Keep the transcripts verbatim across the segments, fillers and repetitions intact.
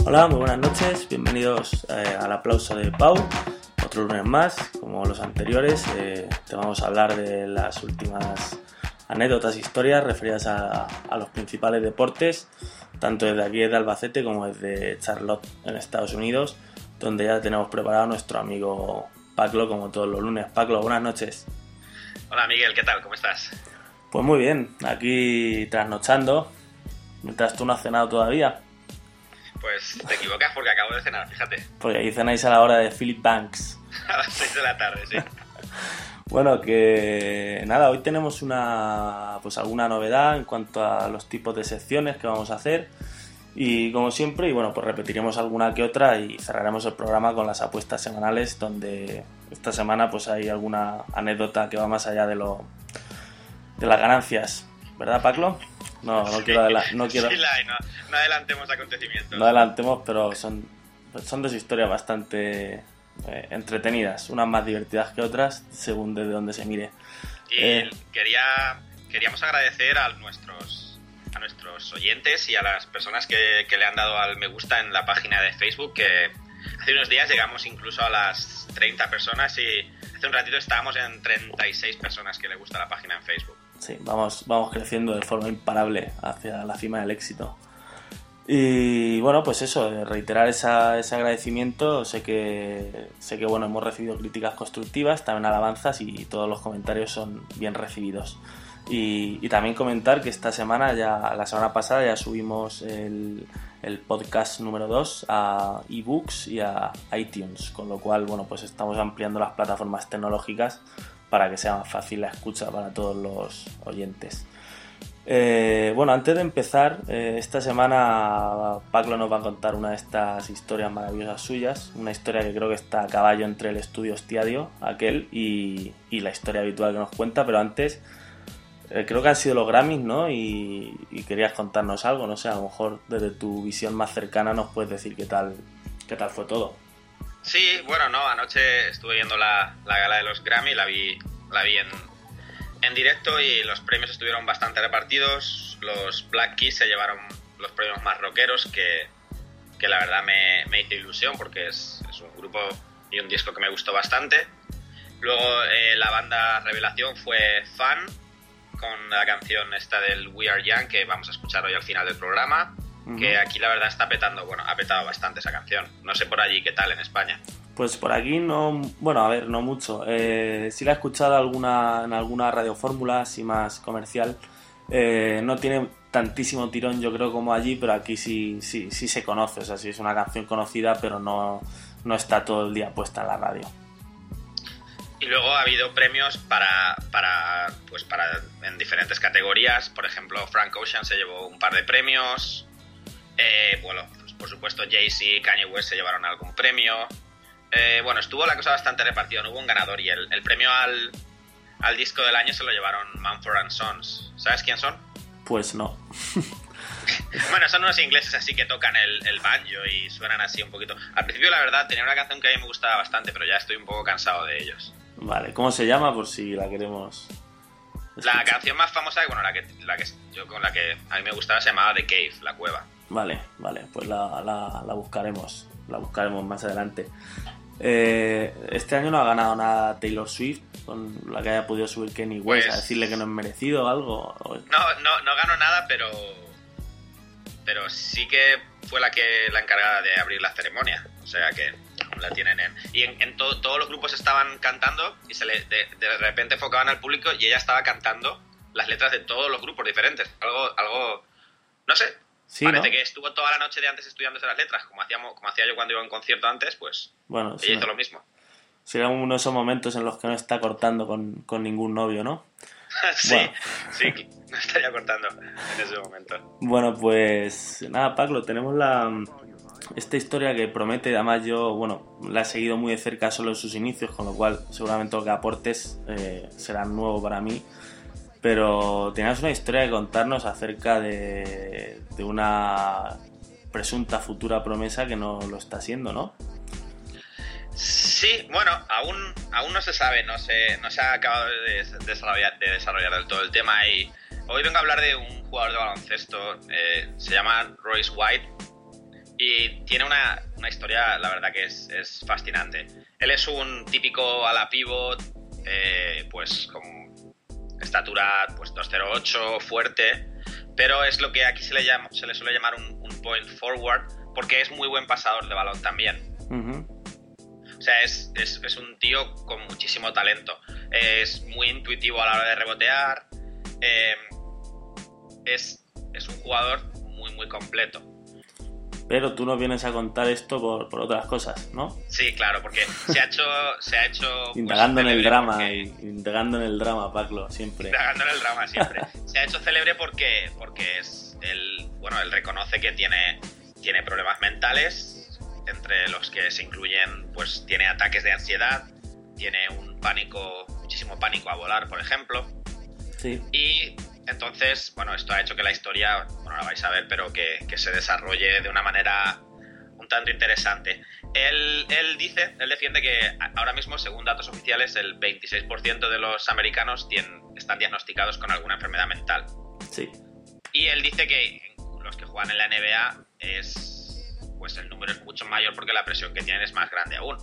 Hola, muy buenas noches, bienvenidos eh, al aplauso de Pau, otro lunes más, como los anteriores. Eh, te vamos a hablar de las últimas anécdotas e historias referidas a, a los principales deportes, tanto desde aquí desde Albacete como desde Charlotte en Estados Unidos, donde ya tenemos preparado a nuestro amigo Paclo, como todos los lunes. Paclo, buenas noches. Hola Miguel, ¿qué tal? ¿Cómo estás? Pues muy bien, aquí trasnochando, mientras tú no has cenado todavía. Pues te equivocas porque acabo de cenar, fíjate. Porque ahí cenáis a la hora de Philip Banks. A las seis de la tarde, sí. Bueno, que nada, hoy tenemos una pues alguna novedad en cuanto a los tipos de secciones que vamos a hacer. Y como siempre, y bueno, pues repetiremos alguna que otra y cerraremos el programa con las apuestas semanales, donde esta semana pues hay alguna anécdota que va más allá de lo de las ganancias, ¿verdad, Paclo? No, no sí, quiero adelantar. No, quiero... sí, la, no, no adelantemos acontecimientos. No adelantemos, pero son, son dos historias bastante eh, entretenidas, unas más divertidas que otras, según desde donde se mire. Y eh... quería, queríamos agradecer a nuestros, a nuestros oyentes y a las personas que, que le han dado al me gusta en la página de Facebook, que hace unos días llegamos incluso a las treinta personas y hace un ratito estábamos en treinta y seis personas que le gusta la página en Facebook. Sí, vamos, vamos creciendo de forma imparable hacia la cima del éxito. Y bueno, pues eso, reiterar esa, ese agradecimiento. Sé que, sé que bueno, hemos recibido críticas constructivas, también alabanzas, y todos los comentarios son bien recibidos. Y, y también comentar que esta semana, ya la semana pasada, ya subimos el, el podcast número dos a eBooks y a iTunes, con lo cual, bueno, pues estamos ampliando las plataformas tecnológicas para que sea más fácil la escucha para todos los oyentes. Eh, bueno, antes de empezar, eh, esta semana Paclo nos va a contar una de estas historias maravillosas suyas, una historia que creo que está a caballo entre el estudio Hostiadio, aquel, y, y la historia habitual que nos cuenta, pero antes eh, creo que han sido los Grammys, ¿no? Y, y querías contarnos algo, no sé, a lo mejor desde tu visión más cercana nos puedes decir qué tal, qué tal fue todo. Sí, bueno, no, anoche estuve viendo la, la gala de los Grammy, la vi, la vi en, en directo y los premios estuvieron bastante repartidos. Los Black Keys se llevaron los premios más rockeros, que, que la verdad me, me hizo ilusión porque es, es un grupo y un disco que me gustó bastante. Luego eh, la banda revelación fue Fun, con la canción esta del We Are Young, que vamos a escuchar hoy al final del programa. Que aquí la verdad está petando, bueno, ha petado bastante esa canción. No sé por allí qué tal en España. Pues por aquí no, bueno, a ver, no mucho. Eh, sí la he escuchado alguna, en alguna radiofórmula así más comercial. Eh, no tiene tantísimo tirón, yo creo, como allí, pero aquí sí, sí, sí se conoce. O sea, sí es una canción conocida, pero no, no está todo el día puesta en la radio. Y luego ha habido premios para, para, pues para en diferentes categorías. Por ejemplo, Frank Ocean se llevó un par de premios. Eh, bueno, pues por supuesto Jay-Z y Kanye West se llevaron algún premio. Eh, bueno, estuvo la cosa bastante repartida, no hubo un ganador, y el, el premio al, al disco del año se lo llevaron Mumford and Sons. ¿Sabes quién son? Pues no. Bueno, son unos ingleses así que tocan el, el banjo y suenan así un poquito. Al principio, la verdad, tenía una canción que a mí me gustaba bastante, pero ya estoy un poco cansado de ellos. Vale, ¿cómo se llama por si la queremos escuchar? La canción más famosa, bueno, la que, la que yo con la que a mí me gustaba se llamaba The Cave, La Cueva. Vale, vale, pues la, la, la buscaremos, la buscaremos más adelante. Eh, este año no ha ganado nada Taylor Swift, con la que haya podido subir Kanye West, pues, a decirle que no es merecido o algo. No, no, no ganó nada, pero pero sí que fue la que la encargada de abrir la ceremonia, o sea que aún la tienen en... Y en, en to, todos los grupos estaban cantando y se le, de, de repente enfocaban al público y ella estaba cantando las letras de todos los grupos diferentes, algo, algo no sé. Sí, parece, ¿no?, que estuvo toda la noche de antes estudiándose las letras, como hacíamos, como hacía yo cuando iba a un concierto antes, pues bueno, ella sí, hizo lo mismo. Será uno de esos momentos en los que no está cortando con, con ningún novio, ¿no? sí, bueno. sí, no estaría cortando en ese momento. Bueno, pues nada, Paclo, tenemos la esta historia que promete. Además yo, bueno, la he seguido muy de cerca solo en sus inicios, con lo cual seguramente lo que aportes eh, será nuevo para mí. Pero tenías una historia que contarnos acerca de, de una presunta futura promesa que no lo está siendo, ¿no? Sí, bueno, aún, aún no se sabe, no se, no se ha acabado de desarrollar, de desarrollar del todo el tema, y hoy vengo a hablar de un jugador de baloncesto, eh, se llama Royce White, Y tiene una, una historia, la verdad, que es, es fascinante. Él es un típico ala pivot, eh, pues con estatura pues dos cero ocho, fuerte, pero es lo que aquí se le, llama, se le suele llamar un, un point forward, porque es muy buen pasador de balón también. Uh-huh. O sea, es, es, es un tío con muchísimo talento. Es muy intuitivo a la hora de rebotear. Eh, es, es un jugador muy, muy completo. Pero tú nos vienes a contar esto por, por otras cosas, ¿no? Sí, claro, porque se ha hecho... Se ha hecho indagando pues, en el drama, porque... indagando en el drama, Paclo, siempre. Indagando en el drama, siempre. Se ha hecho célebre porque, porque es él, bueno, él reconoce que tiene, tiene problemas mentales, entre los que se incluyen, pues tiene ataques de ansiedad, tiene un pánico, muchísimo pánico a volar, por ejemplo. Sí. Y... entonces, bueno, esto ha hecho que la historia, bueno, la vais a ver, pero que, que se desarrolle de una manera un tanto interesante. Él, él dice, él defiende que ahora mismo, según datos oficiales, el veintiséis por ciento de los americanos tienen, están diagnosticados con alguna enfermedad mental. Sí. Y él dice que los que juegan en la N B A, es, pues el número es mucho mayor porque la presión que tienen es más grande aún.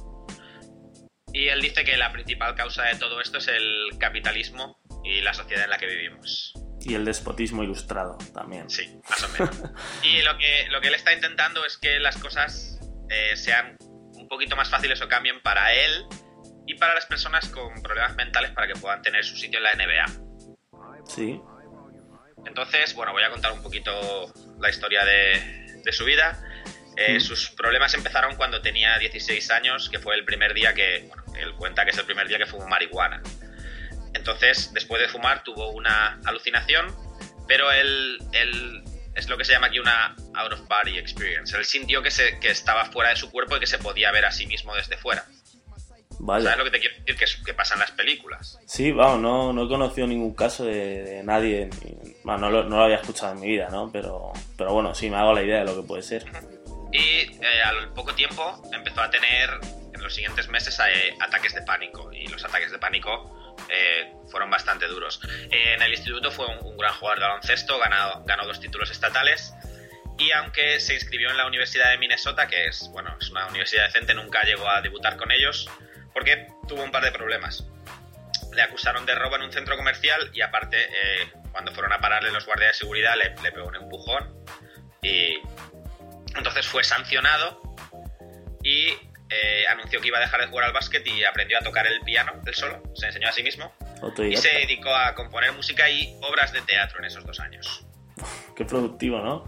Y él dice que la principal causa de todo esto es el capitalismo y la sociedad en la que vivimos. Y el despotismo ilustrado también. Sí, más o menos. Y lo que, lo que él está intentando es que las cosas eh, sean un poquito más fáciles o cambien para él y para las personas con problemas mentales para que puedan tener su sitio en la N B A. Sí. Entonces, bueno, voy a contar un poquito la historia de, de su vida. Eh, mm. Sus problemas empezaron cuando tenía dieciséis años, que fue el primer día que... Bueno, él cuenta que es el primer día que fumó marihuana. Entonces, después de fumar, tuvo una alucinación, pero él, él es lo que se llama aquí una out-of-body experience. Él sintió que, se, que estaba fuera de su cuerpo y que se podía ver a sí mismo desde fuera. Vale. ¿Sabes lo que te quiero decir? Que, que pasa en las películas. Sí, vamos, no, no he conocido ningún caso de, de nadie, bueno, no, lo, no lo había escuchado en mi vida, ¿no? Pero, pero bueno, sí, me hago la idea de lo que puede ser. Y eh, al poco tiempo empezó a tener, en los siguientes meses, eh, ataques de pánico. Y los ataques de pánico... Eh, fueron bastante duros. Eh, en el instituto fue un, un gran jugador de baloncesto, ganó, ganó dos títulos estatales y aunque se inscribió en la Universidad de Minnesota, que es, bueno, es una universidad decente, nunca llegó a debutar con ellos porque tuvo un par de problemas. Le acusaron de robo en un centro comercial y aparte eh, cuando fueron a pararle los guardias de seguridad le, le pegó un empujón y entonces fue sancionado y Eh, anunció que iba a dejar de jugar al básquet y aprendió a tocar el piano él solo, se enseñó a sí mismo y se dedicó a componer música y obras de teatro en esos dos años. Qué productivo, ¿no?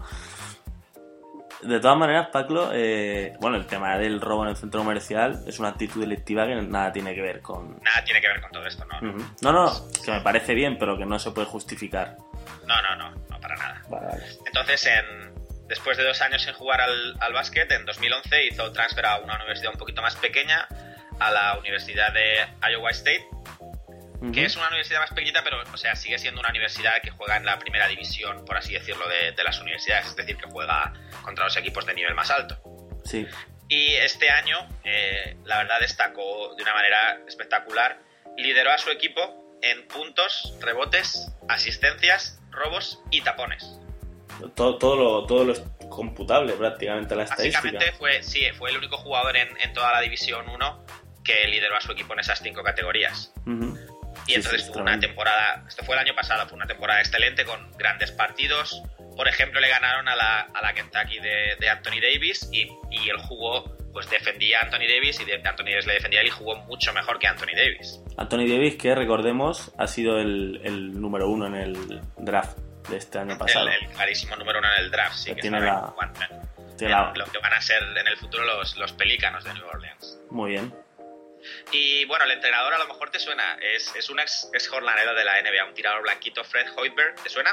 De todas maneras, Paclo, eh, bueno, el tema del robo en el centro comercial es una actitud delictiva que nada tiene que ver con... Nada tiene que ver con todo esto, ¿no? Uh-huh. No, no, que me parece bien, pero que no se puede justificar. No, no, no, no para nada. Vale, vale. Entonces, en... después de dos años sin jugar al, al básquet, en dos mil once hizo transfer a una universidad un poquito más pequeña, a la Universidad de Iowa State, uh-huh. que es una universidad más pequeñita, pero o sea, sigue siendo una universidad que juega en la primera división, por así decirlo, de, de las universidades, es decir, que juega contra los equipos de nivel más alto. Sí. Y este año, eh, la verdad, destacó de una manera espectacular, lideró a su equipo en puntos, rebotes, asistencias, robos y tapones. Todo, todo, lo, todo lo es computable prácticamente la estadística. Básicamente fue, sí, fue el único jugador en, en toda la División uno que lideró a su equipo en esas cinco categorías. Uh-huh. Y sí, entonces sí, tuvo una temporada, esto fue el año pasado, fue una temporada excelente con grandes partidos. Por ejemplo, le ganaron a la, a la Kentucky de, de Anthony Davis y, y él jugó, pues defendía a Anthony Davis y de, Anthony Davis le defendía a él y jugó mucho mejor que Anthony Davis. Anthony Davis, que recordemos, ha sido el, el número uno en el draft de este año pasado. El, el clarísimo número uno en el draft, sí, que, que tiene la, Juan, tiene la... lo que van a ser en el futuro los, los Pelícanos de New Orleans. Muy bien. Y bueno, el entrenador a lo mejor te suena, es, es un ex, ex jornalero de la N B A, un tirador blanquito, Fred Hoiberg, ¿te suena?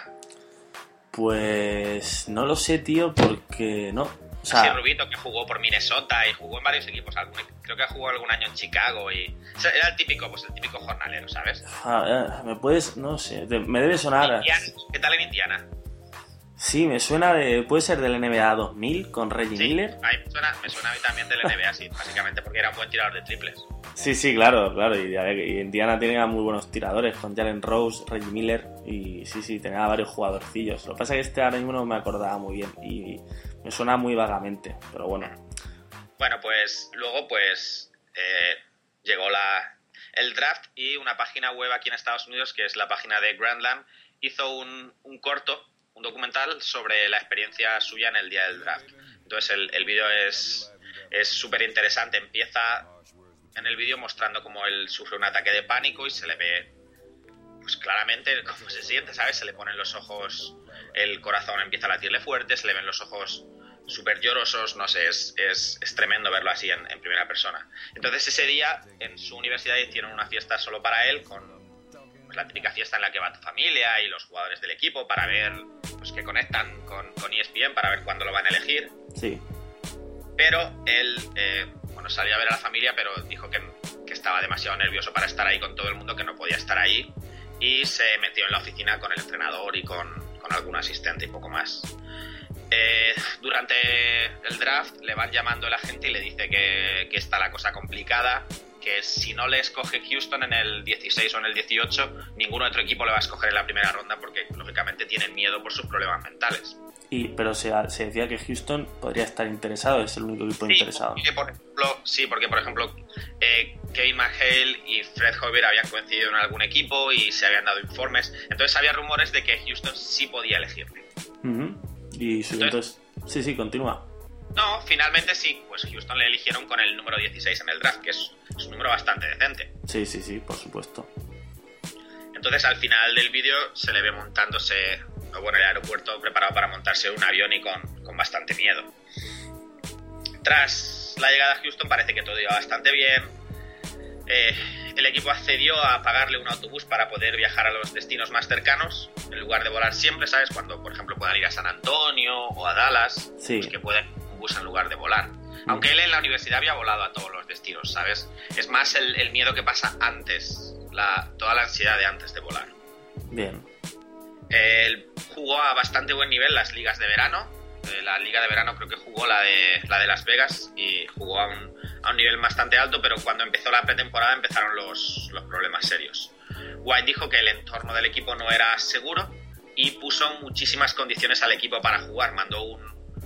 Pues no lo sé, tío, porque no. O sea, sí, Rubito, que jugó por Minnesota y jugó en varios equipos. Algún, creo que jugó algún año en Chicago y... O sea, era el típico, pues el típico jornalero, ¿sabes? Ah, me puedes... No sé, me debe sonar... Indiana, ¿qué tal en Indiana? Sí, me suena de... Puede ser del N B A dos mil con Reggie Sí, Miller. a mí me suena, me suena a mí también del N B A, sí, básicamente porque era un buen tirador de triples. Sí, sí, claro, claro. Y, a ver, y Indiana tenía muy buenos tiradores con Jalen Rose, Reggie Miller y sí, sí, tenía varios jugadorcillos. Lo que pasa es que este ahora mismo no me acordaba muy bien y me suena muy vagamente, pero bueno. Bueno, pues luego pues eh, llegó la, el draft y una página web aquí en Estados Unidos, que es la página de Grandland, hizo un, un corto, un documental sobre la experiencia suya en el día del draft. Entonces el, el vídeo es es súper interesante. Empieza en el vídeo mostrando cómo él sufre un ataque de pánico y se le ve pues claramente cómo se siente, ¿sabes? Se le ponen los ojos, el corazón empieza a latirle fuerte, se le ven los ojos súper llorosos, no sé, es, es, es tremendo verlo así en, en primera persona. Entonces ese día en su universidad hicieron una fiesta solo para él, con pues, la típica fiesta en la que va tu familia y los jugadores del equipo para ver, pues que conectan con, con E S P N para ver cuándo lo van a elegir. Sí. Pero él, eh, bueno, salió a ver a la familia, pero dijo que, que estaba demasiado nervioso para estar ahí con todo el mundo, que no podía estar ahí, y se metió en la oficina con el entrenador y con, con algún asistente y poco más. Eh, durante el draft le van llamando la gente y le dice que, que está la cosa complicada, que si no le escoge Houston en el dieciséis o en el dieciocho, ningún otro equipo le va a escoger en la primera ronda porque lógicamente tienen miedo por sus problemas mentales. Y, pero se, se decía que Houston podría estar interesado, es el único equipo sí, interesado. Porque, por ejemplo, sí, porque por ejemplo eh, Kevin McHale y Fred Hoiberg habían coincidido en algún equipo y se habían dado informes, entonces había rumores de que Houston sí podía elegirle. Uh-huh. Y sí, entonces, entonces, sí, sí, continúa. No, finalmente sí, pues Houston le eligieron con el número dieciséis en el draft, que es, es un número bastante decente. Sí, sí, sí, por supuesto. Entonces al final del vídeo se le ve montándose, bueno, en el aeropuerto, preparado para montarse un avión y con, con bastante miedo. Tras la llegada a Houston parece que todo iba bastante bien. Eh, el equipo accedió a pagarle un autobús para poder viajar a los destinos más cercanos, en lugar de volar siempre, ¿sabes? Cuando, por ejemplo, puedan ir a San Antonio o a Dallas, sí. Pues que pueden un bus en lugar de volar. Aunque él en la universidad había volado a todos los destinos, ¿sabes? Es más el, el miedo que pasa antes, la, toda la ansiedad de antes de volar. Bien. Él jugó a bastante buen nivel las ligas de verano. La liga de verano creo que jugó la de, la de Las Vegas y jugó a un, a un nivel bastante alto, pero cuando empezó la pretemporada empezaron los, los problemas serios. White dijo que el entorno del equipo no era seguro y puso muchísimas condiciones al equipo para jugar. Mandó un,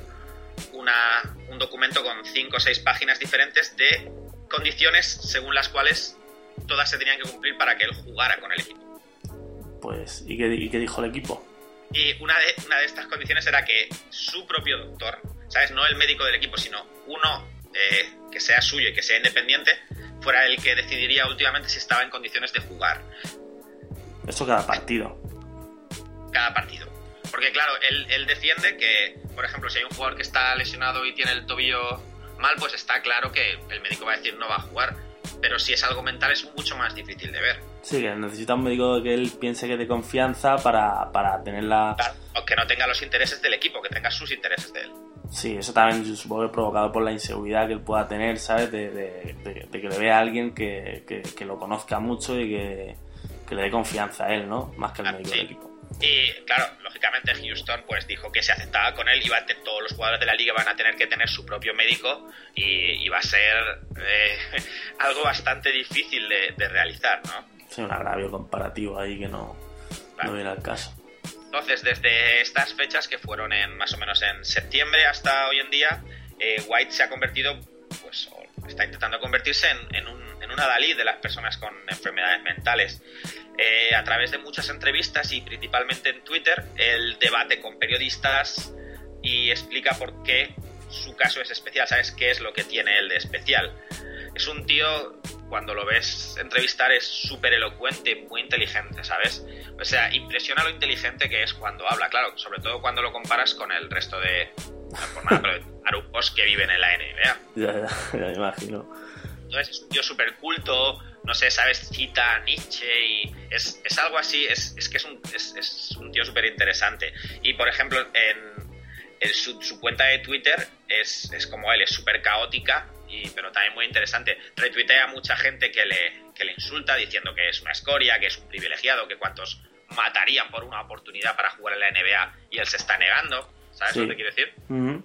una, un documento con cinco o seis páginas diferentes de condiciones según las cuales todas se tenían que cumplir para que él jugara con el equipo. Pues, ¿y qué, y qué dijo el equipo? Y una de, una de estas condiciones era que su propio doctor, ¿sabes? No el médico del equipo, sino uno eh, que sea suyo y que sea independiente, fuera el que decidiría últimamente si estaba en condiciones de jugar. Eso cada partido. Cada partido. Porque claro, él, él defiende que, por ejemplo, si hay un jugador que está lesionado y tiene el tobillo mal, pues está claro que el médico va a decir no va a jugar. Pero si es algo mental es mucho más difícil de ver. Sí, que necesita un médico que él piense que es de confianza para, para tener la... Claro, que no tenga los intereses del equipo, que tenga sus intereses de él. Sí, eso también supongo que provocado por la inseguridad que él pueda tener, ¿sabes? De, de, de, de que le vea a alguien que, que, que lo conozca mucho y que, que le dé confianza a él, ¿no? Más que al Ah, médico sí. del equipo. Y claro, lógicamente Houston pues dijo que se aceptaba con él, iba a tener, todos los jugadores de la liga van a tener que tener su propio médico y iba a ser eh, algo bastante difícil de, de realizar, ¿no? Sí, un agravio comparativo ahí que no, Claro. no viene al caso. Entonces, desde estas fechas, que fueron en más o menos en septiembre hasta hoy en día, eh, White se ha convertido, pues, o está intentando convertirse en, en, un, en una Dalí de las personas con enfermedades mentales. Eh, a través de muchas entrevistas y principalmente en Twitter, él debate con periodistas y explica por qué su caso es especial, ¿sabes? ¿Qué es lo que tiene él de especial? Es un tío, cuando lo ves entrevistar, es súper elocuente, muy inteligente, ¿sabes? O sea, impresiona lo inteligente que es cuando habla, claro, sobre todo cuando lo comparas con el resto de, no por nada, pero de arupos que viven en la N B A. Ya, ya, ya me imagino. Entonces es un tío súper culto, no sé, ¿sabes? Cita a Nietzsche y es, es algo así, es, es que es un, es, es un tío súper interesante. Y, por ejemplo, en, en su, su cuenta de Twitter es, es como él, es súper caótica, y, pero también muy interesante. Retuitea a mucha gente que le, que le insulta diciendo que es una escoria, que es un privilegiado, que cuántos matarían por una oportunidad para jugar en la N B A y él se está negando, ¿sabes Sí. lo que quiero decir? Uh-huh.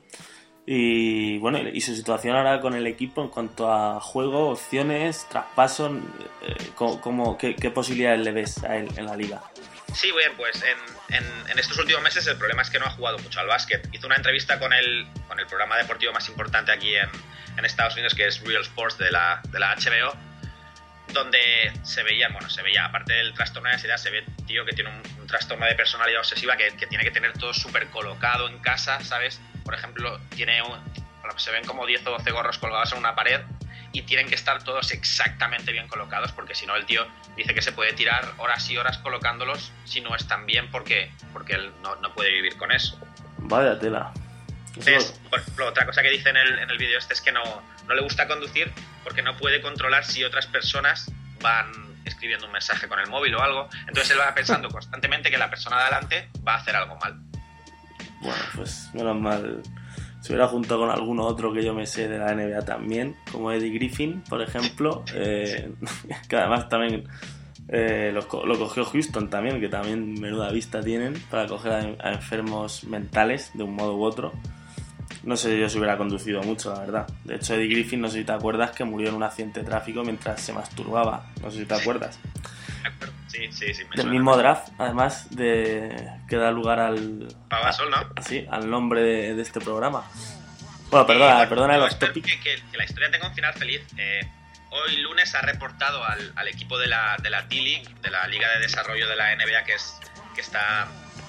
Y bueno, y su situación ahora con el equipo en cuanto a juego, opciones, traspasos, eh, ¿cómo, cómo- qué, qué posibilidades le ves a él en la liga? Sí, bien, pues en, en, en estos últimos meses el problema es que no ha jugado mucho al básquet. Hizo una entrevista con el, con el programa deportivo más importante aquí en, en Estados Unidos, que es Real Sports de la, de la H B O, donde se veía, bueno, se veía, aparte del trastorno de ansiedad, se ve, tío, que tiene un, un trastorno de personalidad obsesiva que, que tiene que tener todo súper colocado en casa, ¿sabes? Por ejemplo, tiene un, bueno, se ven como diez o doce gorros colgados en una pared y tienen que estar todos exactamente bien colocados, porque si no el tío dice que se puede tirar horas y horas colocándolos si no están bien, porque, porque él no, no puede vivir con eso. Vaya tela. Eso- Es, por ejemplo, otra cosa que dice en el, en el vídeo este es que no, no le gusta conducir porque no puede controlar si otras personas van escribiendo un mensaje con el móvil o algo. Entonces él va pensando constantemente que la persona de adelante va a hacer algo mal. Bueno, pues menos mal. Se hubiera juntado con alguno otro que yo me sé de la N B A también, como Eddie Griffin, por ejemplo, eh, que además también eh, lo, co- lo cogió Houston también, que también menuda vista tienen para coger a, a enfermos mentales de un modo u otro. No sé yo si hubiera conducido mucho, la verdad. De hecho, Eddie Griffin, no sé si te acuerdas, que murió en un accidente de tráfico mientras se masturbaba. No sé si te acuerdas. Sí, sí, sí. Me Del suena. mismo draft, además, de que da lugar al... Pavasol, ¿no? Sí, al nombre de, de este programa. Bueno, perdona, Y, bueno, perdona yo los espero topics. que, que- que la historia tenga un final feliz. Eh, hoy lunes ha reportado al, al equipo de la, de la D-League, de la Liga de Desarrollo de la N B A, que, es, que, está,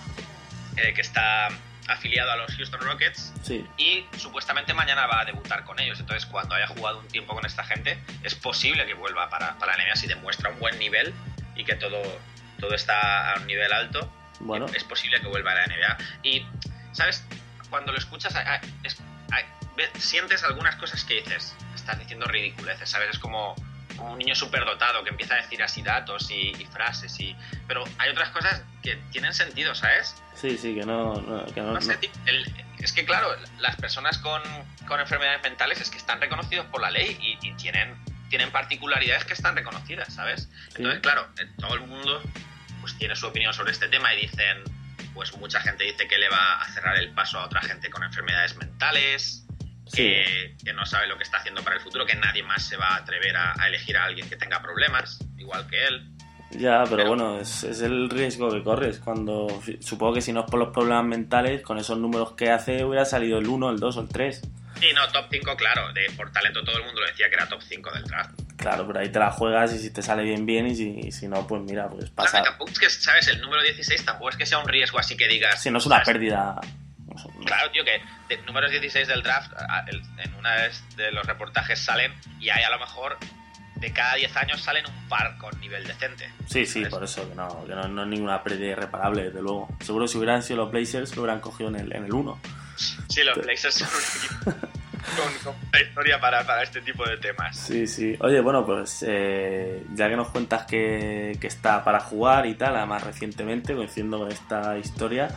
eh, que está afiliado a los Houston Rockets. Sí, Y supuestamente mañana va a debutar con ellos. Entonces, cuando haya jugado un tiempo con esta gente, es posible que vuelva para, para la N B A si demuestra un buen nivel y que todo, todo está a un nivel alto. bueno, Es posible que vuelva a la N B A. Y, ¿sabes? Cuando lo escuchas, hay- hay- es- hay- ve- sientes algunas cosas que dices, estás diciendo ridiculeces, ¿sabes? Es como, como un niño superdotado que empieza a decir así datos y, y frases. Y, pero hay otras cosas que tienen sentido, ¿sabes? sí, sí, que no... no- que no, No sé, no- tío, el- es que claro, las personas con, con enfermedades mentales es que están reconocidos por la ley y, y tienen, tienen particularidades que están reconocidas, ¿sabes? Entonces, claro, eh, todo el mundo pues tiene su opinión sobre este tema y dicen, pues mucha gente dice que le va a cerrar el paso a otra gente con enfermedades mentales, Sí. que, que no sabe lo que está haciendo para el futuro, que nadie más se va a atrever a, a elegir a alguien que tenga problemas, igual que él. Ya, pero, Pero- bueno, es, es el riesgo que corres. Cuando supongo que si no es por los problemas mentales, con esos números que hace hubiera salido el uno, el dos o el tres. Y no, top cinco, claro, de, por talento todo el mundo lo decía que era top cinco del draft. Claro, pero ahí te la juegas y si te sale bien, bien, y si, y si no, pues mira, pues Claro, pasa. y tampoco es que, ¿sabes? El número dieciséis tampoco es que sea un riesgo así que digas... Si no es una ¿sabes? pérdida. no sé, no- Claro, tío, que de números dieciséis del draft, a- el- en una de, de los reportajes salen y hay a lo mejor de cada diez años salen un par con nivel decente. Sí, sí, ¿sabes? por eso, que no, que no, no es ninguna pérdida irreparable, desde luego. Seguro si hubieran sido los Blazers lo hubieran cogido en el, en el uno. Sí, los Blazers son un equipo con, con una historia para, para este tipo de temas. Sí, sí. Oye, bueno, pues eh, ya que nos cuentas que, que está para jugar y tal, además recientemente, coincidiendo con esta historia,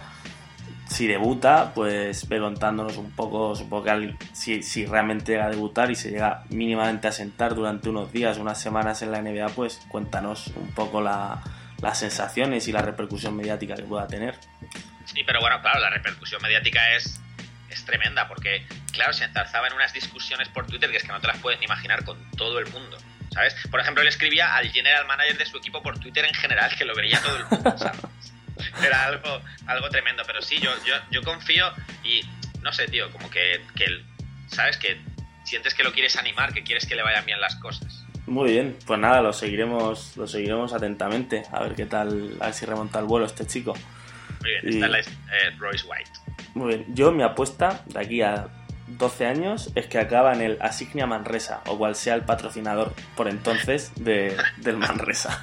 si debuta, pues ve contándonos un poco, supongo que al- si, si realmente llega a debutar y se llega mínimamente a sentar durante unos días, unas semanas en la N B A, pues cuéntanos un poco la, las sensaciones y la repercusión mediática que pueda tener. Sí, pero bueno, claro, la repercusión mediática es, es tremenda porque, claro, se enzarzaba en unas discusiones por Twitter que es que no te las puedes ni imaginar con todo el mundo, ¿sabes? Por ejemplo, él escribía al general manager de su equipo por Twitter en general, que lo veía todo el mundo, ¿sabes? Era algo, algo tremendo, pero sí, yo, yo, yo confío y, no sé, tío, como que, que, ¿sabes? Que sientes que lo quieres animar, que quieres que le vayan bien las cosas. Muy bien, pues nada, lo seguiremos, lo seguiremos atentamente, a ver qué tal, a ver si remonta el vuelo este chico. Muy bien, Y- está en la eh, Royce White. Muy bien, yo mi apuesta de aquí a doce años es que acaba en el Asignia Manresa, o cual sea el patrocinador por entonces de, del Manresa.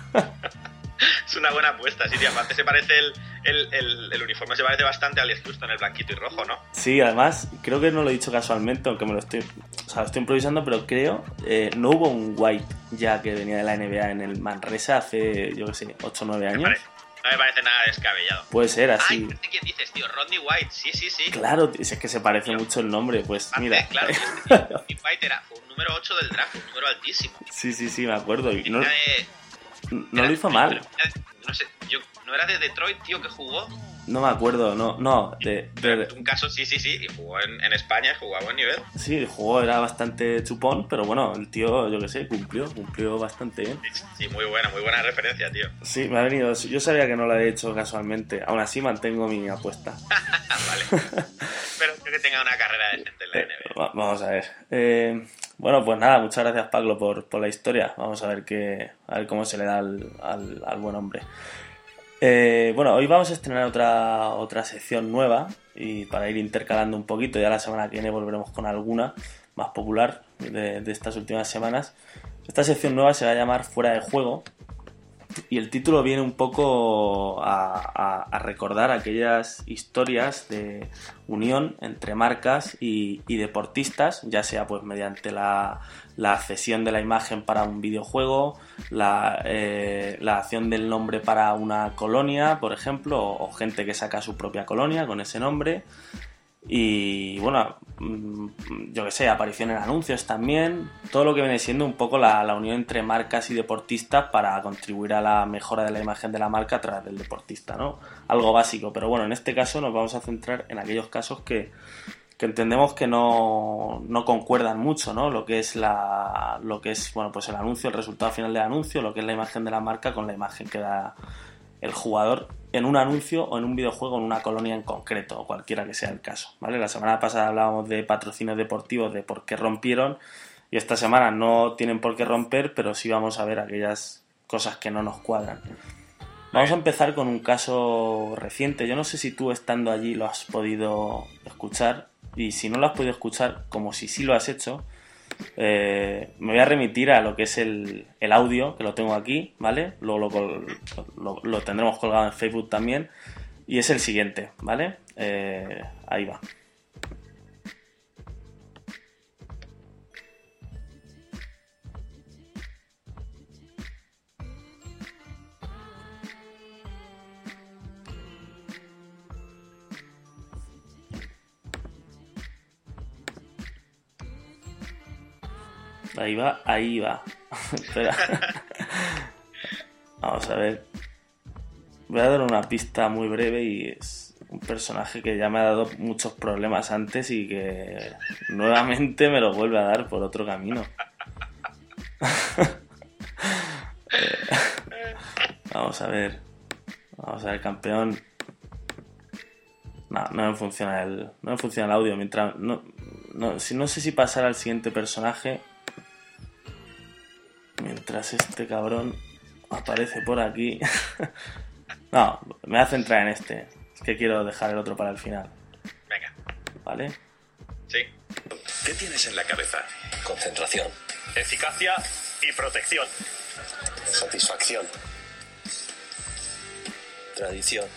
Es una buena apuesta, sí, tío. Aparte se parece el, el, el, el uniforme, se parece bastante al de Houston, el blanquito y rojo, ¿no? Sí, además, creo que no lo he dicho casualmente, aunque me lo estoy, o sea, lo estoy improvisando, pero creo, eh, no hubo un White ya que venía de la N B A en el Manresa hace, yo qué sé, ocho o nueve Me años. parece- no me parece nada descabellado. Puede ser Ay, así. no sé quién dices, tío. Rodney White, sí, sí, sí. Claro, es que se parece Tío. mucho el nombre, pues Antes, mira. claro, este tío, Rodney White era fue un número ocho del draft, un número altísimo. Sí, sí, sí, me acuerdo. Y no, Venía de- no lo hizo mal. venía no sé, yo ¿no era de Detroit, tío, que jugó? No me acuerdo, no, no. De, de, en un caso, sí, sí, sí, y jugó en, en España y jugó a buen nivel. Sí, jugó, era bastante chupón, pero bueno, el tío, yo qué sé, cumplió, cumplió bastante bien. Sí, sí, muy buena, muy buena referencia, tío. Sí, me ha venido, yo sabía que no lo había hecho casualmente, aún así mantengo mi apuesta. Vale, espero que tenga una carrera decente en la N B A. Eh, vamos a ver. Eh, bueno, pues nada, muchas gracias, Pablo, por, por la historia. Vamos a ver qué, a ver cómo se le da al, al, al buen hombre. Eh, bueno, hoy vamos a estrenar otra, otra sección nueva y para ir intercalando un poquito, ya la semana que viene volveremos con alguna más popular de, de estas últimas semanas. Esta sección nueva se va a llamar Fuera de Juego y el título viene un poco a, a, a recordar aquellas historias de unión entre marcas y, y deportistas, ya sea pues mediante la, la cesión de la imagen para un videojuego, la, eh, la acción del nombre para una colonia, por ejemplo, o, o gente que saca su propia colonia con ese nombre. Y bueno, yo que sé, aparición en anuncios también, todo lo que viene siendo un poco la, la unión entre marcas y deportistas para contribuir a la mejora de la imagen de la marca a través del deportista, ¿no? Algo básico, pero bueno, en este caso nos vamos a centrar en aquellos casos que, que entendemos que no, no concuerdan mucho, ¿no? Lo que es la, lo que es, bueno, pues el anuncio, el resultado final del anuncio, lo que es la imagen de la marca con la imagen que da el jugador en un anuncio o en un videojuego en una colonia en concreto, o cualquiera que sea el caso, ¿vale? La semana pasada hablábamos de patrocinios deportivos, de por qué rompieron, y esta semana no tienen por qué romper, pero sí vamos a ver aquellas cosas que no nos cuadran. Vamos a empezar con un caso reciente. Yo no sé si tú estando allí lo has podido escuchar, y si no lo has podido escuchar, como si sí lo has hecho, Eh, me voy a remitir a lo que es el, el audio, que lo tengo aquí, ¿vale? Luego lo, lo, lo tendremos colgado en Facebook también. Y es el siguiente, ¿vale? Eh, ahí va. Ahí va, ahí va. Espera. Vamos a ver. Voy a dar una pista muy breve y es un personaje que ya me ha dado muchos problemas antes y que nuevamente me lo vuelve a dar por otro camino. eh, vamos a ver. Vamos a ver, campeón. No, no me funciona el, no me funciona el audio. Mientras no, no, si, no sé si pasar al siguiente personaje. Mientras este cabrón aparece por aquí. No, me voy a centrar en este. Es que quiero dejar el otro para el final. Venga. ¿Vale? Sí. ¿Qué tienes en la cabeza? Concentración. Eficacia y protección. Satisfacción. Tradición.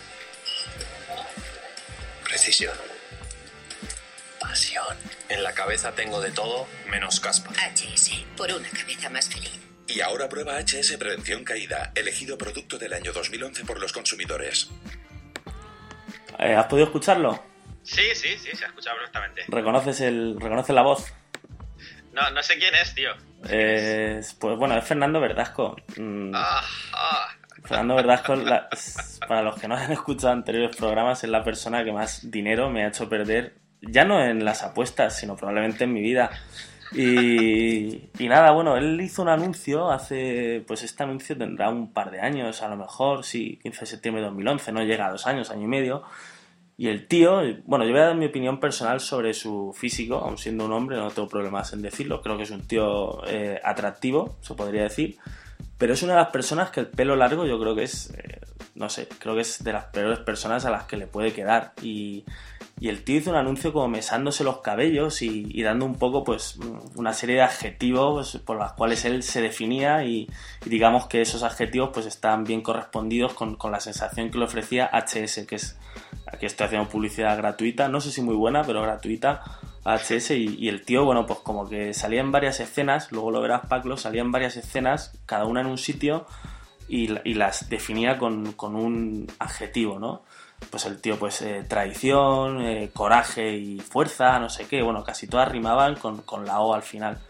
Precisión. Pasión. En la cabeza tengo de todo menos caspa. H S, por una cabeza más feliz. Y ahora prueba H S Prevención Caída, elegido producto del año dos mil once por los consumidores. Eh, ¿Has podido escucharlo? Sí, sí, sí, se ha escuchado perfectamente. ¿Reconoces el, reconoces la voz? No, no sé quién es, tío. Eh, pues bueno, es Fernando Verdasco. Mm, Ah, ah. Fernando Verdasco, la, para los que no hayan escuchado anteriores programas, es la persona que más dinero me ha hecho perder, ya no en las apuestas, sino probablemente en mi vida. Y, y nada, bueno, él hizo un anuncio hace, pues este anuncio tendrá un par de años, a lo mejor, sí, quince de septiembre de dos mil once, no llega a dos años, año y medio. Y el tío, bueno, yo voy a dar mi opinión personal sobre su físico, aun siendo un hombre, no tengo problemas en decirlo, creo que es un tío eh, atractivo, se podría decir, pero es una de las personas que el pelo largo yo creo que es, eh, no sé, creo que es de las peores personas a las que le puede quedar. Y... Y el tío hizo un anuncio como mesándose los cabellos y, y dando un poco, pues, una serie de adjetivos por los cuales él se definía y, y digamos que esos adjetivos, pues, están bien correspondidos con, con la sensación que le ofrecía H S, que es, aquí estoy haciendo publicidad gratuita, no sé si muy buena, pero gratuita, H S, y, y el tío, bueno, pues como que salía en varias escenas, luego lo verás, Paclo, salía en varias escenas, cada una en un sitio, y, y las definía con, con un adjetivo, ¿no? Pues el tío, pues eh, tradición, eh, coraje y fuerza, no sé qué, bueno, casi todas rimaban con, con la O al final.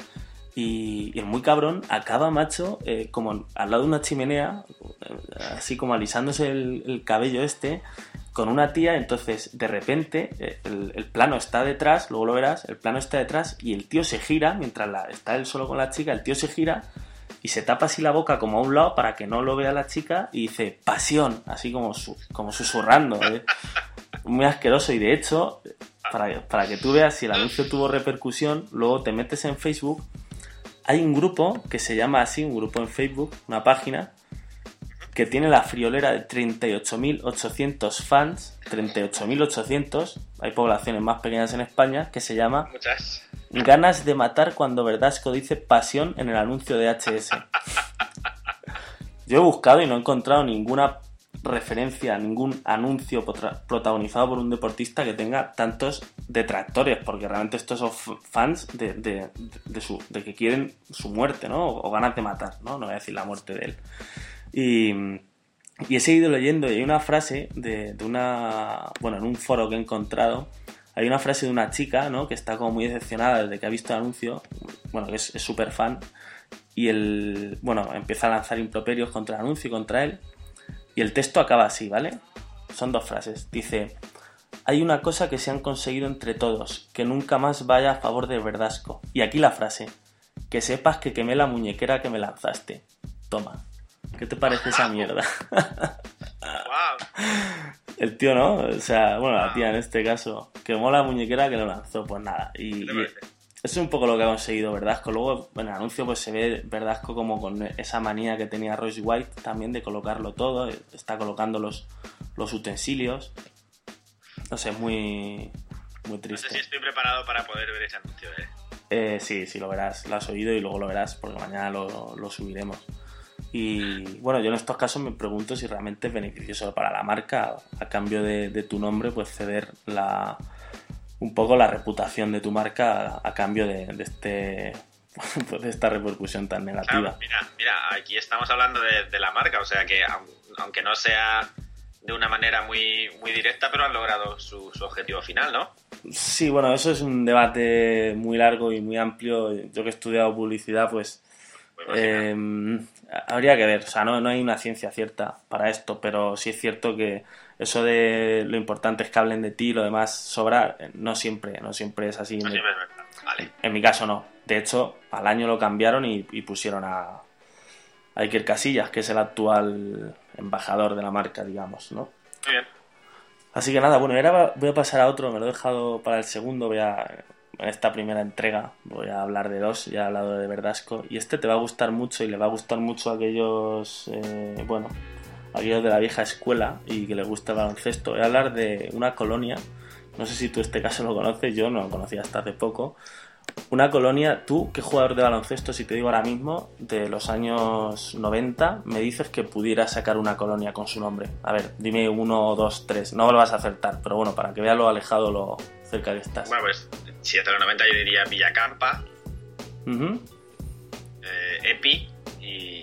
Y, y el muy cabrón acaba, macho, eh, como al lado de una chimenea, así como alisándose el, el cabello este, con una tía. Entonces, de repente, eh, el, el plano está detrás, luego lo verás, el plano está detrás y el tío se gira, mientras la, está él solo con la chica, el tío se gira y se tapa así la boca como a un lado para que no lo vea la chica y dice, pasión, así como, su, como susurrando, ¿eh? Muy asqueroso. Y de hecho, para, para que tú veas si el anuncio tuvo repercusión, luego te metes en Facebook. Hay un grupo que se llama así, un grupo en Facebook, una página, que tiene la friolera de treinta y ocho mil ochocientos fans, treinta y ocho mil ochocientos, hay poblaciones más pequeñas en España, que se llama Muchas. Ganas de matar cuando Verdasco dice pasión en el anuncio de H S. Yo he buscado y no he encontrado ninguna referencia, ningún anuncio potra- protagonizado por un deportista que tenga tantos detractores, porque realmente estos son f- fans de, de, de, su, de que quieren su muerte, ¿no? O, o ganas de matar, ¿no? No voy a decir la muerte de él. Y, y he seguido leyendo y hay una frase de, de una... Bueno, en un foro que he encontrado, hay una frase de una chica, ¿no? Que está como muy decepcionada desde que ha visto el anuncio, bueno, que es súper fan, y el... Bueno, empieza a lanzar improperios contra el anuncio y contra él. Y el texto acaba así, ¿vale? Son dos frases. Dice: hay una cosa que se han conseguido entre todos, que nunca más vaya a favor de Verdasco. Y aquí la frase: que sepas que quemé la muñequera que me lanzaste. Toma. ¿Qué te parece esa mierda? Wow. El tío, ¿no? O sea, bueno, la tía en este caso, quemó la muñequera que lo lanzó. Pues nada. Y, y eso es un poco lo que ha conseguido Verdasco. Luego, en el anuncio pues se ve Verdasco como con esa manía que tenía Royce White también de colocarlo todo. Está colocando los, los utensilios. No sé, muy, muy triste. No sé si estoy preparado para poder ver ese anuncio, ¿eh? Eh, sí, sí, lo verás. Lo has oído y luego lo verás porque mañana lo, lo subiremos. Y bueno, yo en estos casos me pregunto si realmente es beneficioso para la marca, a cambio de, de tu nombre, pues ceder la... un poco la reputación de tu marca a, a cambio de, de este pues de esta repercusión tan negativa. Claro, mira, mira, aquí estamos hablando de, de la marca, o sea que aunque no sea de una manera muy, muy directa, pero han logrado su, su objetivo final, ¿no? Sí, bueno, eso es un debate muy largo y muy amplio. Yo que he estudiado publicidad, pues eh, habría que ver, o sea, no, no hay una ciencia cierta para esto, pero sí es cierto que eso de lo importante es que hablen de ti y lo demás sobrar, no siempre, no siempre es así. No siempre es verdad. Vale. En mi caso no. De hecho, al año lo cambiaron y, y pusieron a, a Iker Casillas, que es el actual embajador de la marca, digamos, ¿no? Muy bien. Así que nada, bueno, ahora voy a pasar a otro, me lo he dejado para el segundo, voy a... En esta primera entrega voy a hablar de dos, ya he hablado de Verdasco, y este te va a gustar mucho y le va a gustar mucho a aquellos, eh, bueno, aquellos de la vieja escuela y que les gusta el baloncesto. Voy a hablar de una colonia, no sé si tú este caso lo conoces, yo no lo conocía hasta hace poco. Una colonia, tú, ¿qué jugador de baloncesto, si te digo ahora mismo, de los años noventa, me dices que pudieras sacar una colonia con su nombre? A ver, dime uno, dos, tres, no lo vas a acertar, pero bueno, para que veas lo alejado, lo cerca que estás. Bueno, pues si es de los noventa yo diría Villacampa, Uh-huh. eh, Epi y,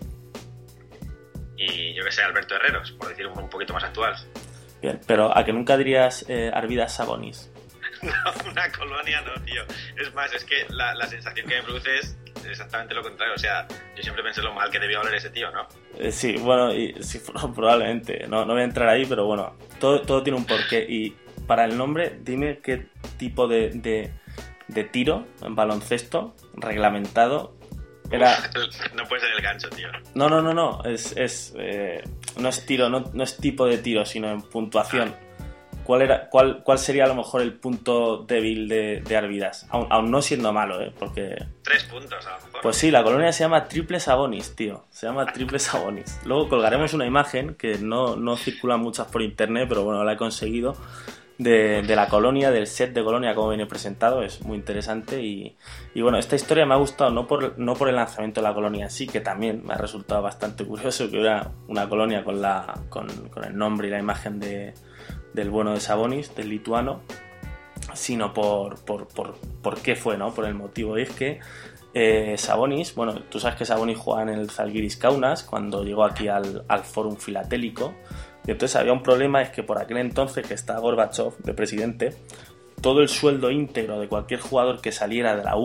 y yo que sé, Alberto Herreros, por decir un, un poquito más actual. Bien, pero ¿a que nunca dirías eh, Arvidas Sabonis? No, una colonia no, tío. Es más, es que la, la sensación que me produce es exactamente lo contrario. O sea, yo siempre pensé lo mal que debió oler ese tío, ¿no? Eh, sí, bueno, y, sí, probablemente. No, no voy a entrar ahí, pero bueno, todo, todo tiene un porqué. Y para el nombre, dime qué tipo de, de, de tiro en baloncesto reglamentado era... Uf, no puede ser el gancho, tío. No, no, no, no. Es, es, eh, no es tiro, no, no es tipo de tiro, sino en puntuación. ¿Cuál era, cuál, cuál sería a lo mejor el punto débil de, de Arvidas? Aún, aún no siendo malo, ¿eh? Porque... Tres puntos, a lo mejor. Pues sí, la colonia se llama Triple Sabonis, tío. Se llama Triple Sabonis. Luego colgaremos una imagen que no, no circulan muchas por internet, pero bueno, la he conseguido. De, de la colonia, del set de colonia, como viene presentado. Es muy interesante. Y, y bueno, esta historia me ha gustado no por, no por el lanzamiento de la colonia en sí, que también me ha resultado bastante curioso que hubiera una colonia con, la, con, con el nombre y la imagen de... del bueno de Sabonis, del lituano, sino por, por, por, por qué fue, ¿no? Por el motivo. Y es que eh, Sabonis, bueno, tú sabes que Sabonis juega en el Zalgiris Kaunas cuando llegó aquí al, al Fórum Filatélico, y entonces había un problema, es que por aquel entonces que estaba Gorbachev de presidente, todo el sueldo íntegro de cualquier jugador que saliera de la U R S S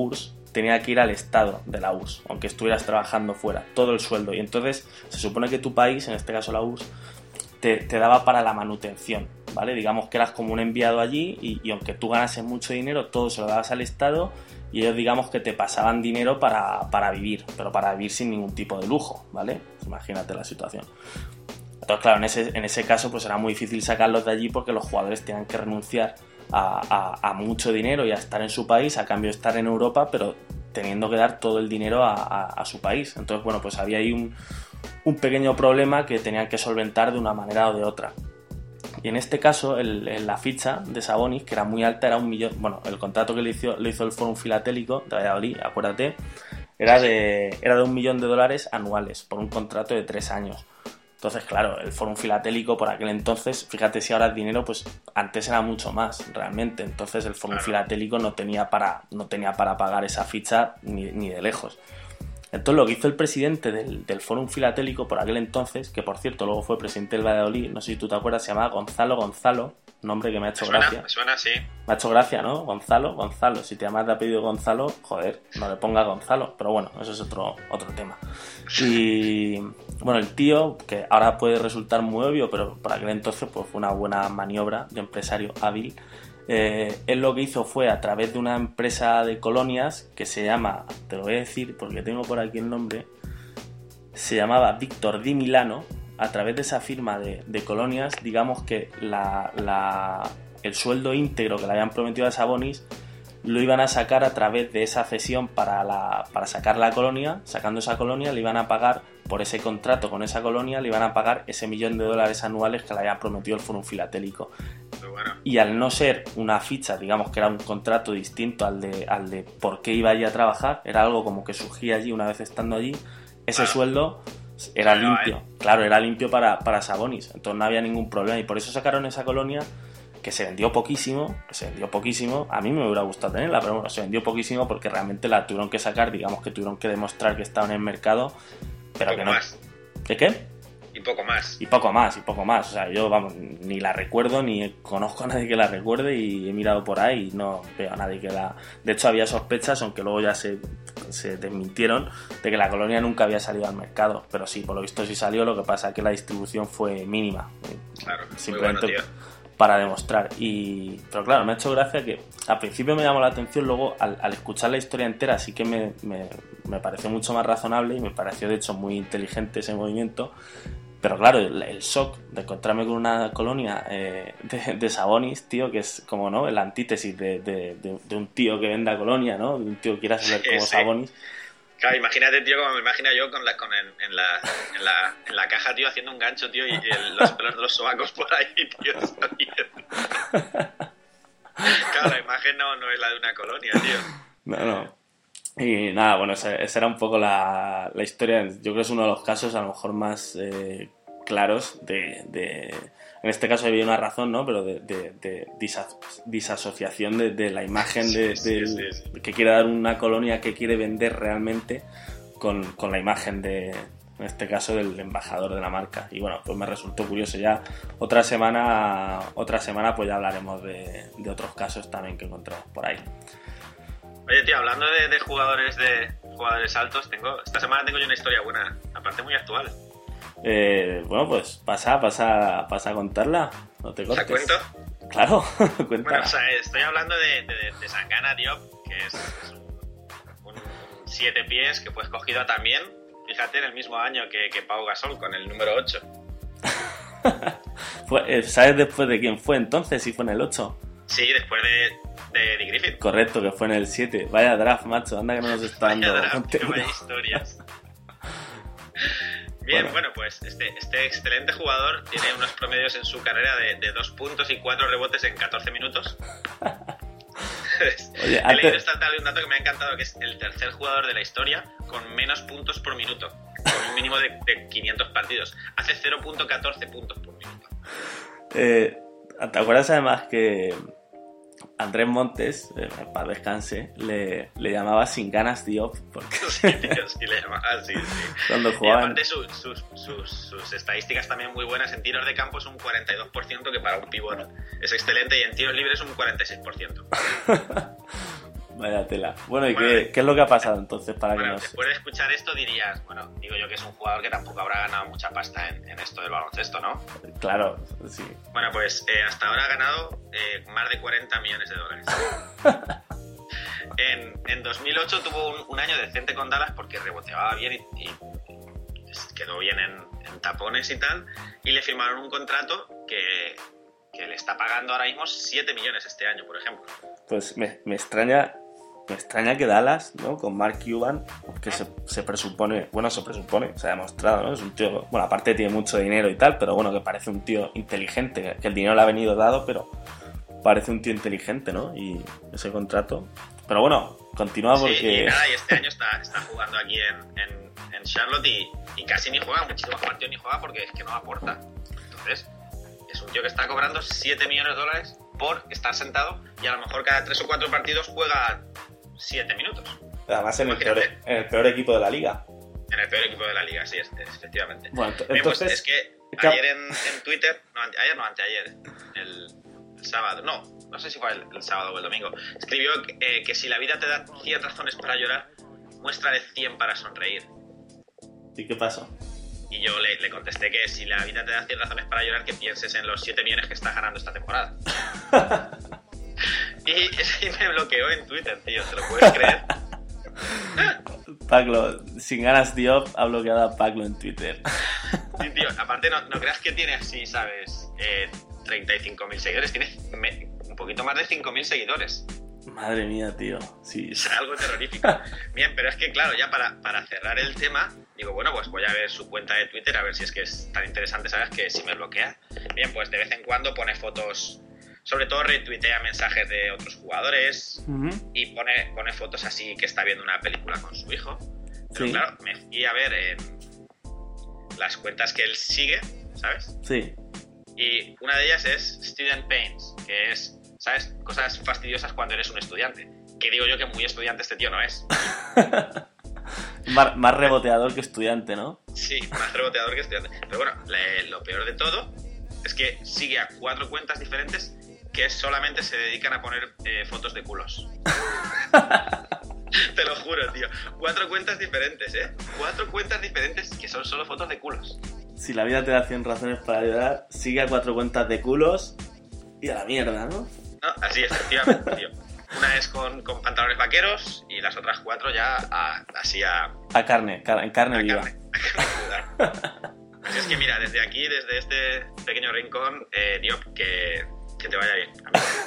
tenía que ir al Estado de la U R S S, aunque estuvieras trabajando fuera, todo el sueldo. Y entonces se supone que tu país, en este caso la U R S S, te, te daba para la manutención, ¿vale? Digamos que eras como un enviado allí y, y aunque tú ganases mucho dinero, todo se lo dabas al Estado y ellos digamos que te pasaban dinero para, para vivir, pero para vivir sin ningún tipo de lujo, ¿vale? Imagínate la situación. Entonces, claro, en ese, en ese caso pues era muy difícil sacarlos de allí porque los jugadores tenían que renunciar a, a, a mucho dinero y a estar en su país a cambio de estar en Europa, pero teniendo que dar todo el dinero a, a, a su país. Entonces, bueno, pues había ahí un, un pequeño problema que tenían que solventar de una manera o de otra. Y en este caso, el, el, la ficha de Sabonis, que era muy alta, era un millón... Bueno, el contrato que le hizo, le hizo el Fórum Filatélico de Valladolid, acuérdate, era de, era de un millón de dólares anuales por un contrato de tres años. Entonces, claro, el Fórum Filatélico por aquel entonces, fíjate si ahora es dinero, pues antes era mucho más, realmente. Entonces el Fórum Filatélico no tenía para, no tenía para pagar esa ficha ni, ni de lejos. Entonces lo que hizo el presidente del, del Fórum Filatélico por aquel entonces, que por cierto luego fue presidente del Valladolid, no sé si tú te acuerdas, se llamaba Gonzalo Gonzalo, nombre que me ha hecho me suena, gracia. Me suena, sí. Me ha hecho gracia, ¿no? Gonzalo, Gonzalo. Si te llamas de apellido Gonzalo, joder, no le pongas Gonzalo. Pero bueno, eso es otro, otro tema. Y bueno, el tío, que ahora puede resultar muy obvio, pero por aquel entonces pues fue una buena maniobra de empresario hábil. Eh, él lo que hizo fue a través de una empresa de colonias que se llama, te lo voy a decir porque tengo por aquí el nombre, se llamaba Víctor Di Milano. A través de esa firma de, de colonias, digamos que la, la, el sueldo íntegro que le habían prometido a Sabonis lo iban a sacar a través de esa cesión para, la, para sacar la colonia. Sacando esa colonia le iban a pagar, por ese contrato con esa colonia, le iban a pagar ese millón de dólares anuales que le había prometido el Fórum Filatélico. Bueno. Y al no ser una ficha, digamos que era un contrato distinto al de, al de por qué iba allí a trabajar, era algo como que surgía allí una vez estando allí, ese claro. sueldo era Claro, limpio, eh. claro, era limpio para, para Sabonis, entonces no había ningún problema y por eso sacaron esa colonia que se vendió poquísimo, que se vendió poquísimo, a mí me hubiera gustado tenerla, pero bueno, se vendió poquísimo porque realmente la tuvieron que sacar, digamos que tuvieron que demostrar que estaba en el mercado, pero poco que no... más. ¿De qué? Y poco más. Y poco más, y poco más, o sea, yo, vamos, ni la recuerdo, ni conozco a nadie que la recuerde y he mirado por ahí y no veo a nadie que la... De hecho, había sospechas, aunque luego ya se, se desmintieron, de que la colonia nunca había salido al mercado, pero sí, por lo visto sí salió, lo que pasa es que la distribución fue mínima. Claro, simplemente muy bueno, tío. Para demostrar. Y pero claro, me ha hecho gracia que al principio me llamó la atención, luego al, al escuchar la historia entera sí que me, me, me pareció mucho más razonable y me pareció de hecho muy inteligente ese movimiento. Pero claro, el, el shock de encontrarme con una colonia eh, de, de Sabonis, tío, que es como, ¿no?, la antítesis de, de, de, de un tío que venda colonia, ¿no? De un tío que quiera saber Sí, como sí. Sabonis. Claro, imagínate, tío, como me imagino yo con la, con en, en, la, en, la, en la caja, tío, haciendo un gancho, tío, y el, los pelos de los sobacos por ahí, tío, saliendo. Claro, la imagen no, no es la de una colonia, tío. No, no. Y nada, bueno, esa, esa era un poco la, la historia. Yo creo que es uno de los casos a lo mejor más eh, claros de, de... En este caso había una razón, ¿no? Pero de, de, de disas, disasociación de, de la imagen de, Sí, de, sí, sí, sí. que quiere dar una colonia que quiere vender realmente con, con la imagen de, en este caso, del embajador de la marca. Y bueno, pues me resultó curioso. Ya otra semana, otra semana pues ya hablaremos de, de otros casos también que encontramos por ahí. Oye, tío, hablando de, de jugadores de jugadores altos, tengo esta semana tengo yo una historia buena, aparte muy actual. Eh, bueno, pues pasa, pasa, pasa a contarla. No te cortes. ¿Te cuento? Claro, cuéntala. Bueno, o sea, estoy hablando de, de, de Sangana Diop, que es, es un, un siete pies que fue escogido también, fíjate, en el mismo año que, que Pau Gasol, con el número ocho. ¿Sabes después de quién fue entonces? Si fue en el ocho. Sí, después de, de Eddie Griffith. Correcto, que fue en el siete. Vaya draft, macho, anda que no nos está dando Vaya draft, contenido. vaya historias. Bien, bueno, bueno pues este, este excelente jugador tiene unos promedios en su carrera de, de dos puntos y cuatro rebotes en catorce minutos. Oye, He antes... leído esta tarde un dato que me ha encantado, que es el tercer jugador de la historia con menos puntos por minuto, con un mínimo de, de quinientos partidos. Hace cero punto catorce puntos por minuto. Eh, ¿Te acuerdas además que Andrés Montes, eh, para descanse, le, le llamaba Sin Ganas Diop? Porque Sí, tío, sí le llamaba así, sí. cuando Y jugaban... aparte su, sus, sus, sus estadísticas también muy buenas. En tiros de campo es un cuarenta y dos por ciento, que para un pívot es excelente, y en tiros libres un cuarenta y seis por ciento. Vaya tela. Bueno, ¿y Bueno, qué, qué es lo que ha pasado entonces para Bueno, que nos... después de escuchar esto dirías, bueno, digo yo que es un jugador que tampoco habrá ganado mucha pasta en, en esto del baloncesto, ¿no? Claro, sí. Bueno, pues eh, hasta ahora ha ganado eh, más de cuarenta millones de dólares. en, en dos mil ocho tuvo un, un año decente con Dallas porque reboteaba bien y, y quedó bien en, en tapones y tal, y le firmaron un contrato que, que le está pagando ahora mismo siete millones este año, por ejemplo. Pues me, me extraña me extraña que Dallas, ¿no? Con Mark Cuban, que se, se presupone, bueno, se presupone, se ha demostrado, ¿no? Es un tío, bueno, aparte tiene mucho dinero y tal, pero bueno, que parece un tío inteligente, que el dinero le ha venido dado, pero parece un tío inteligente, ¿no? Y ese contrato... Pero bueno, continúa porque... Sí, y nada, y este año está, está jugando aquí en, en, en Charlotte y, y casi ni juega, muchísimos partidos ni juega porque es que no aporta. Entonces, es un tío que está cobrando siete millones de dólares por estar sentado y a lo mejor cada tres o cuatro partidos juega siete minutos. Además en el, peor, en el peor equipo de la liga. En el peor equipo de la liga, sí, es, es, efectivamente. Bueno, Bien, entonces... pues es que ayer en, en Twitter, no, ayer no, anteayer, el, el sábado, no, no sé si fue el, el sábado o el domingo, escribió eh, que si la vida te da cien razones para llorar, muéstrale cien para sonreír. ¿Y qué pasó? Y yo le, le contesté que si la vida te da cien razones para llorar, que pienses en los siete millones que estás ganando esta temporada. y, y me bloqueó en Twitter, tío, ¿te lo puedes creer? Paclo, sin ganas Diop ha bloqueado a Paclo en Twitter. Sí, tío, aparte no, no creas que tiene así, ¿sabes? Eh, treinta y cinco mil seguidores, tiene me, un poquito más de cinco mil seguidores. Madre mía, tío. Sí. Es algo terrorífico. Bien, pero es que claro, ya para, para cerrar el tema, digo, bueno, pues voy a ver su cuenta de Twitter, a ver si es que es tan interesante, ¿sabes? Que si me bloquea. Bien, pues de vez en cuando pone fotos, sobre todo retuitea mensajes de otros jugadores, uh-huh. y pone, pone fotos así que está viendo una película con su hijo. Pero sí, claro, me fui a ver eh, las cuentas que él sigue, ¿sabes? Sí. Y una de ellas es Student Pains, que es, ¿sabes? Cosas fastidiosas cuando eres un estudiante. Que digo yo que muy estudiante este tío no es. más, más reboteador que estudiante, ¿no? Sí, más reboteador que estudiante. Pero bueno, le, lo peor de todo es que sigue a cuatro cuentas diferentes que solamente se dedican a poner eh, fotos de culos. Te lo juro, tío. Cuatro cuentas diferentes, ¿eh? Cuatro cuentas diferentes que son solo fotos de culos. Si la vida te da cien razones para llorar, sigue a cuatro cuentas de culos y a la mierda, ¿no? No, así es, efectivamente, tío. Una es con, con pantalones vaqueros y las otras cuatro ya a, así a... A carne, car- en carne a viva. Carne, a carne viva. Así es que mira, desde aquí, desde este pequeño rincón, eh, Diop, que, que te vaya bien,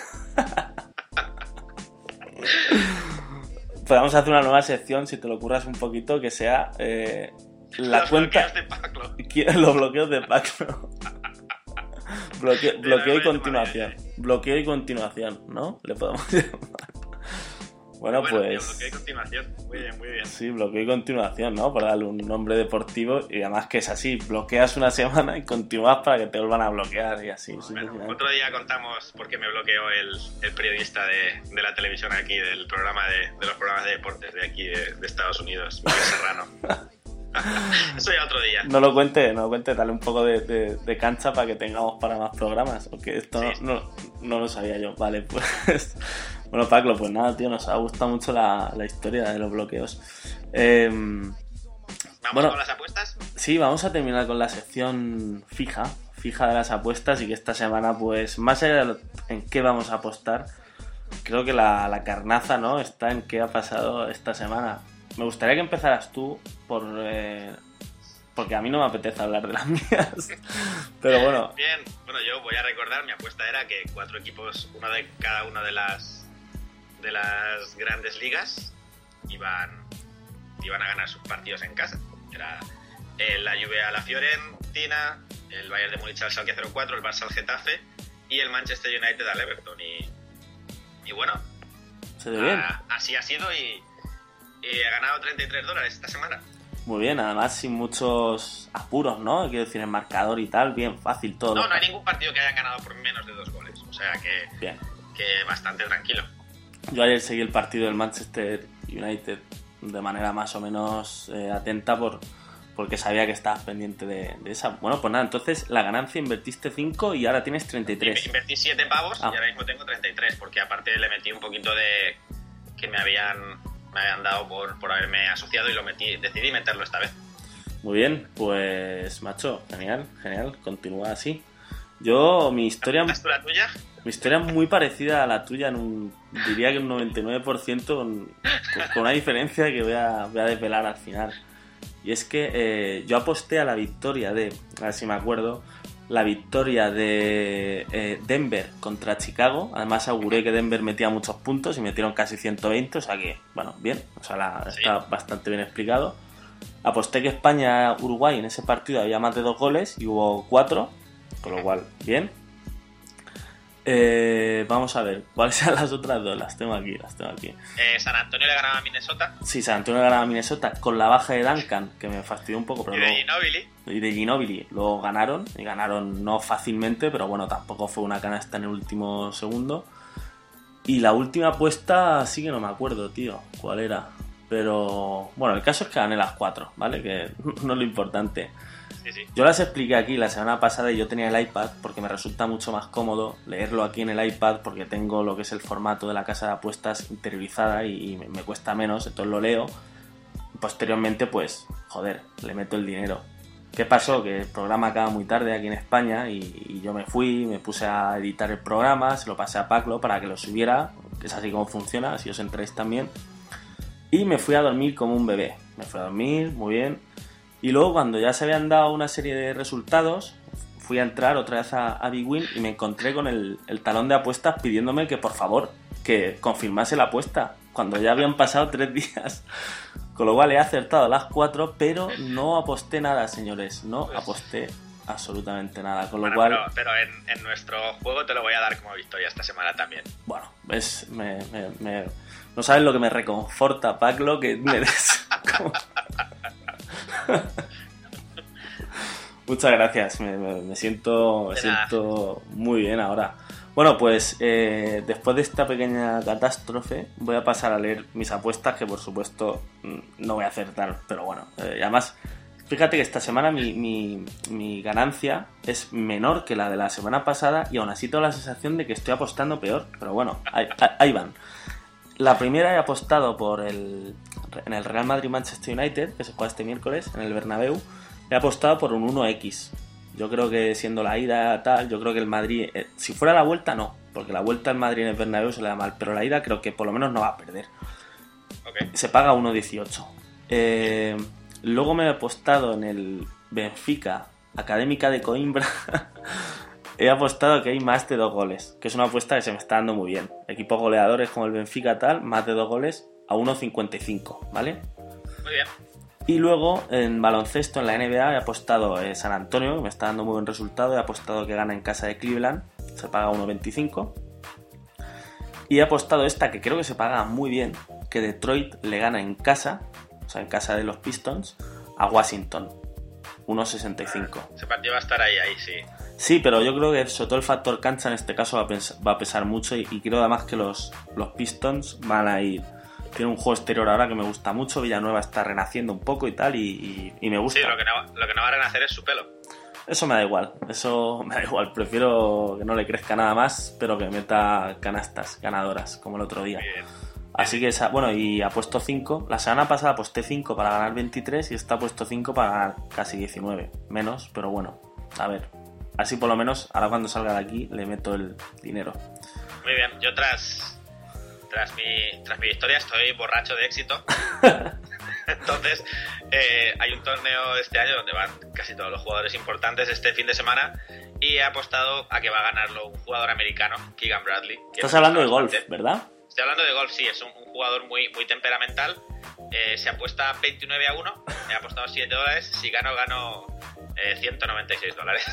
amigo. Podemos hacer una nueva sección, si te lo curras un poquito, que sea... Eh... La los cuenta... bloqueos de Paclo. Los bloqueos de Paclo. Bloque... Bloqueo y continuación. Bloqueo y continuación, ¿no? Le podemos llamar. Bueno, bueno, pues... Tío, bloqueo y continuación. Muy bien, muy bien. Sí, bloqueo y continuación, ¿no? Por darle un nombre deportivo y además que es así. Bloqueas una semana y continúas para que te vuelvan a bloquear y así. Bueno, otro día contamos por qué me bloqueó el, el periodista de, de la televisión aquí, del programa de, de los programas de deportes de aquí de, de Estados Unidos, Miguel Serrano. Eso ya otro día. No lo cuente, no lo cuente, dale un poco de, de, de cancha para que tengamos para más programas, porque esto sí. no, no, no lo sabía yo. Vale, pues... Bueno, Paclo, pues nada, tío, nos ha gustado mucho la, la historia de los bloqueos. Eh, ¿Vamos bueno, con las apuestas? Sí, vamos a terminar con la sección fija, fija de las apuestas, y que esta semana, pues, más allá de lo, en qué vamos a apostar, creo que la, la carnaza, ¿no?, está en qué ha pasado esta semana. Me gustaría que empezaras tú por... Eh, porque a mí no me apetece hablar de las mías. Pero bueno. Bien, bueno, yo voy a recordar, mi apuesta era que cuatro equipos, uno de cada una de las de las grandes ligas, iban iban a ganar sus partidos en casa. Era el, la Juve a la Fiorentina, el Bayern de Múnich al Schalke cero cuatro, el Barça al Getafe y el Manchester United al Everton. Y, y bueno, se ve bien. A, así ha sido y, y he ganado treinta y tres dólares esta semana. Muy bien, además sin muchos apuros, ¿no? Quiero decir, el marcador y tal, bien fácil todo. No, no hay ningún partido que hayan ganado por menos de dos goles. O sea que, bien. que bastante tranquilo. Yo ayer seguí el partido del Manchester United de manera más o menos eh, atenta por porque sabía que estabas pendiente de, de esa. Bueno, pues nada, entonces la ganancia invertiste cinco y ahora tienes treinta y tres. Invertí siete pavos ah. y ahora mismo tengo treinta y tres, porque aparte le metí un poquito de... que me habían, me habían dado por, por haberme asociado y lo metí, decidí meterlo esta vez. Muy bien, pues macho, genial, genial, continúa así. Yo, mi historia... ¿Tú la tuya? Mi historia es muy parecida a la tuya, en un, diría que un noventa y nueve por ciento, con, con una diferencia que voy a, voy a desvelar al final. Y es que eh, yo aposté a la victoria de, a ver si me acuerdo, la victoria de eh, Denver contra Chicago. Además auguré que Denver metía muchos puntos y metieron casi ciento veinte, o sea que, bueno, bien, o sea, la, Sí. está bastante bien explicado. Aposté que España-Uruguay en ese partido había más de dos goles y hubo cuatro, con lo cual, bien. Eh, vamos a ver, ¿cuáles son las otras dos? Las tengo aquí, las tengo aquí. Eh, San Antonio le ganaba a Minnesota. Sí, San Antonio ganaba a Minnesota con la baja de Duncan, que me fastidió un poco, pero Y de luego, Ginobili. y de Ginobili. Luego ganaron, y ganaron no fácilmente, pero bueno, tampoco fue una canasta en el último segundo. Y la última apuesta sí que no me acuerdo, tío, cuál era. Pero bueno, el caso es que gané las cuatro, ¿vale? Que no es lo importante. Sí, sí. Yo las expliqué aquí la semana pasada y yo tenía el iPad porque me resulta mucho más cómodo leerlo aquí en el iPad porque tengo lo que es el formato de la casa de apuestas interiorizada y, y me, me cuesta menos, entonces lo leo. Posteriormente, pues, joder, le meto el dinero. ¿Qué pasó? Que el programa acaba muy tarde aquí en España y, y yo me fui, me puse a editar el programa, se lo pasé a Paclo para que lo subiera, que es así como funciona, así os entráis también. Y me fui a dormir como un bebé. Me fui a dormir, muy bien. Y luego cuando ya se habían dado una serie de resultados, fui a entrar otra vez a, a Big Win y me encontré con el, el talón de apuestas pidiéndome que por favor, que confirmase la apuesta, cuando ya habían pasado tres días. Con lo cual he acertado las cuatro, pero no aposté nada, señores, no aposté absolutamente nada. Con lo Bueno, cual, pero, pero en, en nuestro juego te lo voy a dar como victoria esta semana también. bueno, ves, me, me, me- no sabes lo que me reconforta, Paclo, que me des como- Muchas gracias, me, me- me siento, me De nada. siento muy bien ahora. Bueno, pues eh, después de esta pequeña catástrofe voy a pasar a leer mis apuestas, que por supuesto mm, no voy a acertar, pero bueno, eh, y además, fíjate que esta semana mi, mi, mi ganancia es menor que la de la semana pasada y aún así tengo la sensación de que estoy apostando peor, pero bueno, ahí, ahí van. La primera he apostado por el en el Real Madrid-Manchester United, que se juega este miércoles en el Bernabéu. He apostado por un uno equis. Yo creo que siendo la ida tal, yo creo que el Madrid, eh, si fuera la vuelta no, porque la vuelta al Madrid en el Bernabéu se le da mal, pero la ida creo que por lo menos no va a perder. Ok. Se paga uno dieciocho. Eh, luego me he apostado en el Benfica Académica de Coimbra. He apostado que hay más de dos goles, que es una apuesta que se me está dando muy bien. Equipos goleadores como el Benfica tal, más de dos goles a uno cincuenta y cinco, ¿vale? Muy bien. Y luego en baloncesto, en la N B A, he apostado eh, San Antonio, que me está dando muy buen resultado. He apostado que gana en casa de Cleveland, se paga uno veinticinco. Y he apostado esta, que creo que se paga muy bien, que Detroit le gana en casa, o sea, en casa de los Pistons, a Washington, uno sesenta y cinco. Ese partido va a estar ahí, ahí, sí. Sí, pero yo creo que sobre todo el factor cancha en este caso va a, pens- va a pesar mucho y, y creo además que los, los Pistons van a ir... Tiene un juego exterior ahora que me gusta mucho, Villanueva está renaciendo un poco y tal, y, y- y me gusta. Sí, lo que, no, lo que no va a renacer es su pelo. Eso me da igual, eso me da igual, prefiero que no le crezca nada más, pero que meta canastas ganadoras, como el otro día. Muy bien. Así que, esa, bueno, y apuesto cinco. La semana pasada aposté cinco para ganar veintitrés y esta apuesto cinco para ganar casi diecinueve. Menos, pero bueno, a ver. Así por lo menos, ahora cuando salga de aquí, le meto el dinero. Muy bien. Yo tras, tras, mi, tras mi victoria estoy borracho de éxito. Entonces, eh, hay un torneo este año donde van casi todos los jugadores importantes este fin de semana y he apostado a que va a ganarlo un jugador americano, Keegan Bradley. que Estás me hablando de gusta golf, bastante. ¿verdad? Estoy hablando de golf, sí, es un, un jugador muy, muy temperamental. Eh, se apuesta veintinueve a uno, he apostado siete dólares. Si gano, gano eh, ciento noventa y seis dólares.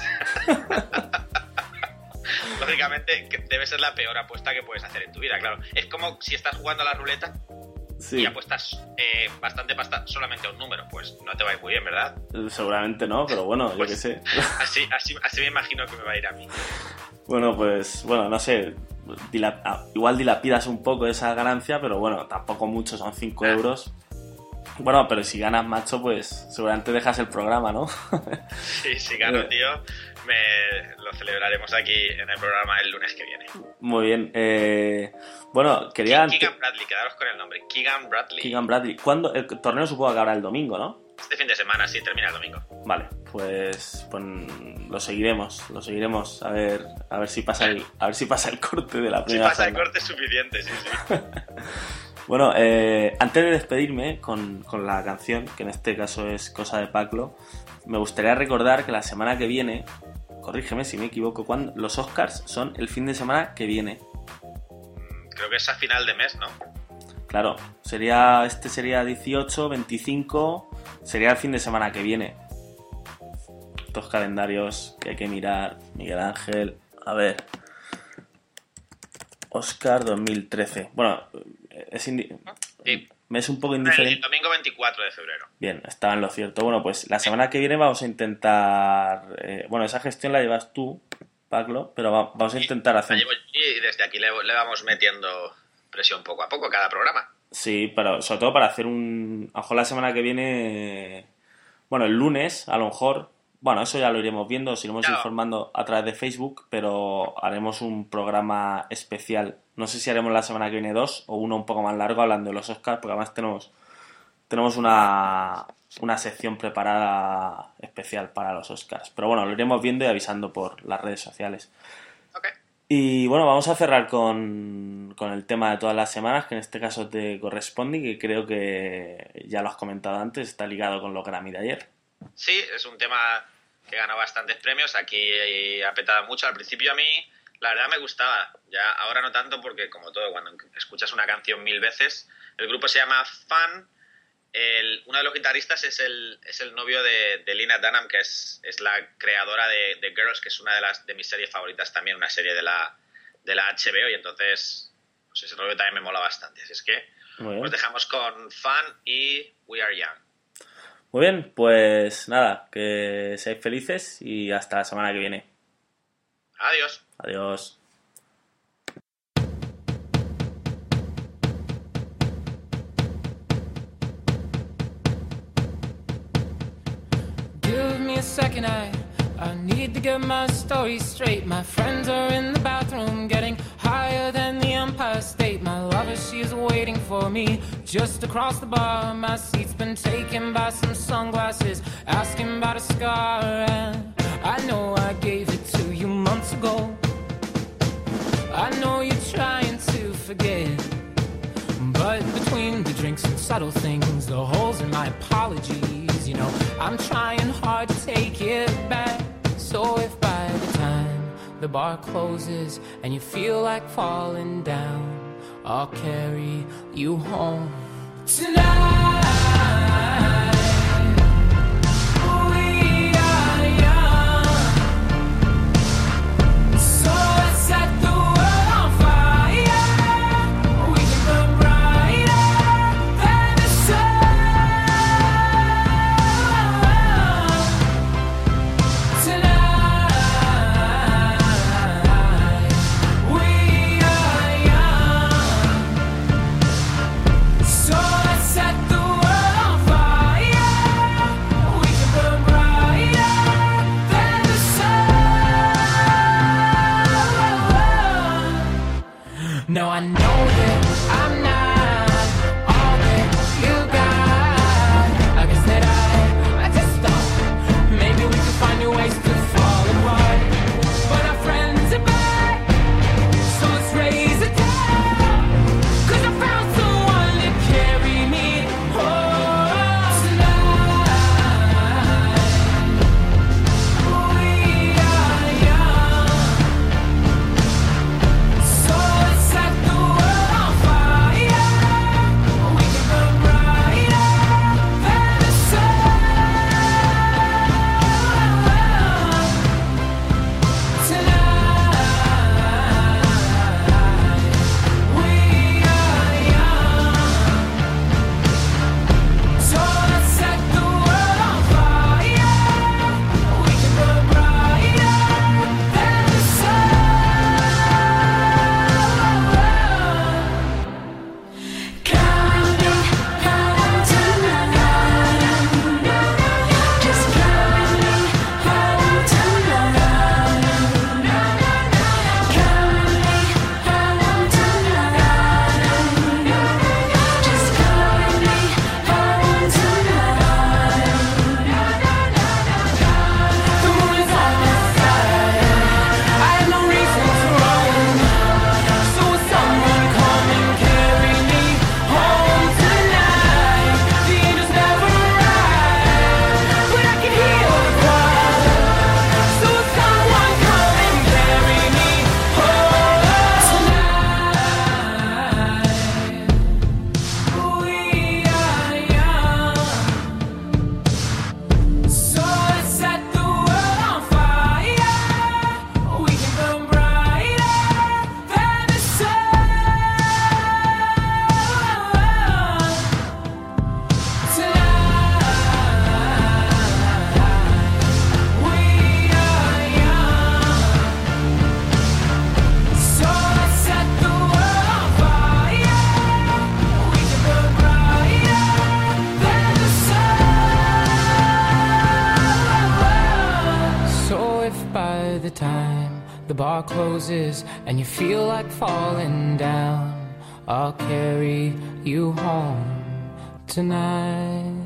Lógicamente, que debe ser la peor apuesta que puedes hacer en tu vida, claro. Es como si estás jugando a la ruleta Sí, y apuestas eh, bastante pasta solamente a un número. Pues no te va a ir muy bien, ¿verdad? seguramente no, pero bueno, yo Pues- qué sé. Así, así, así me imagino que me va a ir a mí. Bueno, pues, bueno, no sé. Dilap- ah, igual dilapidas un poco esa ganancia, pero bueno, tampoco mucho, son cinco euros. Bueno, pero si ganas, macho, pues seguramente dejas el programa, ¿no? Sí, si gano, tío, me lo celebraremos aquí en el programa el lunes que viene. Muy bien. Eh, bueno, quería... Keegan Bradley, quedaros con el nombre. Keegan Bradley. Keegan Bradley. ¿Cuándo? El torneo supongo que habrá el domingo, ¿no? Este fin de semana, sí, termina el domingo. Vale, pues, pues lo seguiremos, lo seguiremos a ver, a ver si pasa el, a ver si pasa el corte de la primera. Si pasa jornada. el corte es suficiente, sí, sí. Bueno, eh, antes de despedirme con, con la canción, que en este caso es Cosa de Paclo, me gustaría recordar que la semana que viene, corrígeme si me equivoco, cuando los Oscars son el fin de semana que viene. Creo que es a final de mes, ¿no? Claro, sería este sería dieciocho, veinticinco, sería el fin de semana que viene. Estos calendarios que hay que mirar, Miguel Ángel, a ver. Oscar dos mil trece. Bueno, es, indi- Sí. me es un poco El indiferente. domingo veinticuatro de febrero. Bien, estaba en lo cierto. Bueno, pues la semana que viene vamos a intentar... eh, bueno, esa gestión la llevas tú, Paclo, pero va- vamos a intentar La hacer... llevo yo y desde aquí le, le vamos metiendo presión poco a poco a cada programa. Sí, pero sobre todo para hacer un... A lo mejor la semana que viene... Bueno, el lunes, a lo mejor... Bueno, eso ya lo iremos viendo, os iremos Claro. informando a través de Facebook, pero haremos un programa especial. No sé si haremos la semana que viene dos o uno un poco más largo hablando de los Oscars, porque además tenemos, tenemos una, una sección preparada especial para los Oscars. Pero bueno, lo iremos viendo y avisando por las redes sociales. Ok. Y bueno, vamos a cerrar con, con el tema de todas las semanas, que en este caso te corresponde y que creo que ya lo has comentado antes, está ligado con los Grammy de ayer. Sí, es un tema que ganó bastantes premios. Aquí ha petado mucho. Al principio a mí, la verdad, me gustaba. Ya ahora no tanto porque, como todo, cuando escuchas una canción mil veces... El grupo se llama Fun. El, uno de los guitarristas es el, es el novio de, de Lena Dunham, que es, es la creadora de, de Girls, que es una de las de mis series favoritas también, una serie de la, de la H B O. Y entonces, pues ese rollo también me mola bastante. Así es que Muy bien. os dejamos con Fun y We Are Young. Muy bien, pues nada, que seáis felices y hasta la semana que viene. Adiós. Adiós. Give me a second, I, I need to get my story straight. My friends are in the bathroom getting higher than the Empire State. My lover, she's waiting for me just across the bar. My seat's been taken by some sunglasses, asking about a scar. And I know I gave it to you months ago. I know you're trying to forget, but between the drinks and subtle things, the holes in my apologies, you know, I'm trying hard to take it back. So if by the time the bar closes and you feel like falling down, I'll carry you home tonight. We are young, so let's set the world on fire. We can burn brighter than the sun tonight. We are young, so let's set the world on fire. After the time the bar closes and you feel like falling down, I'll carry you home tonight.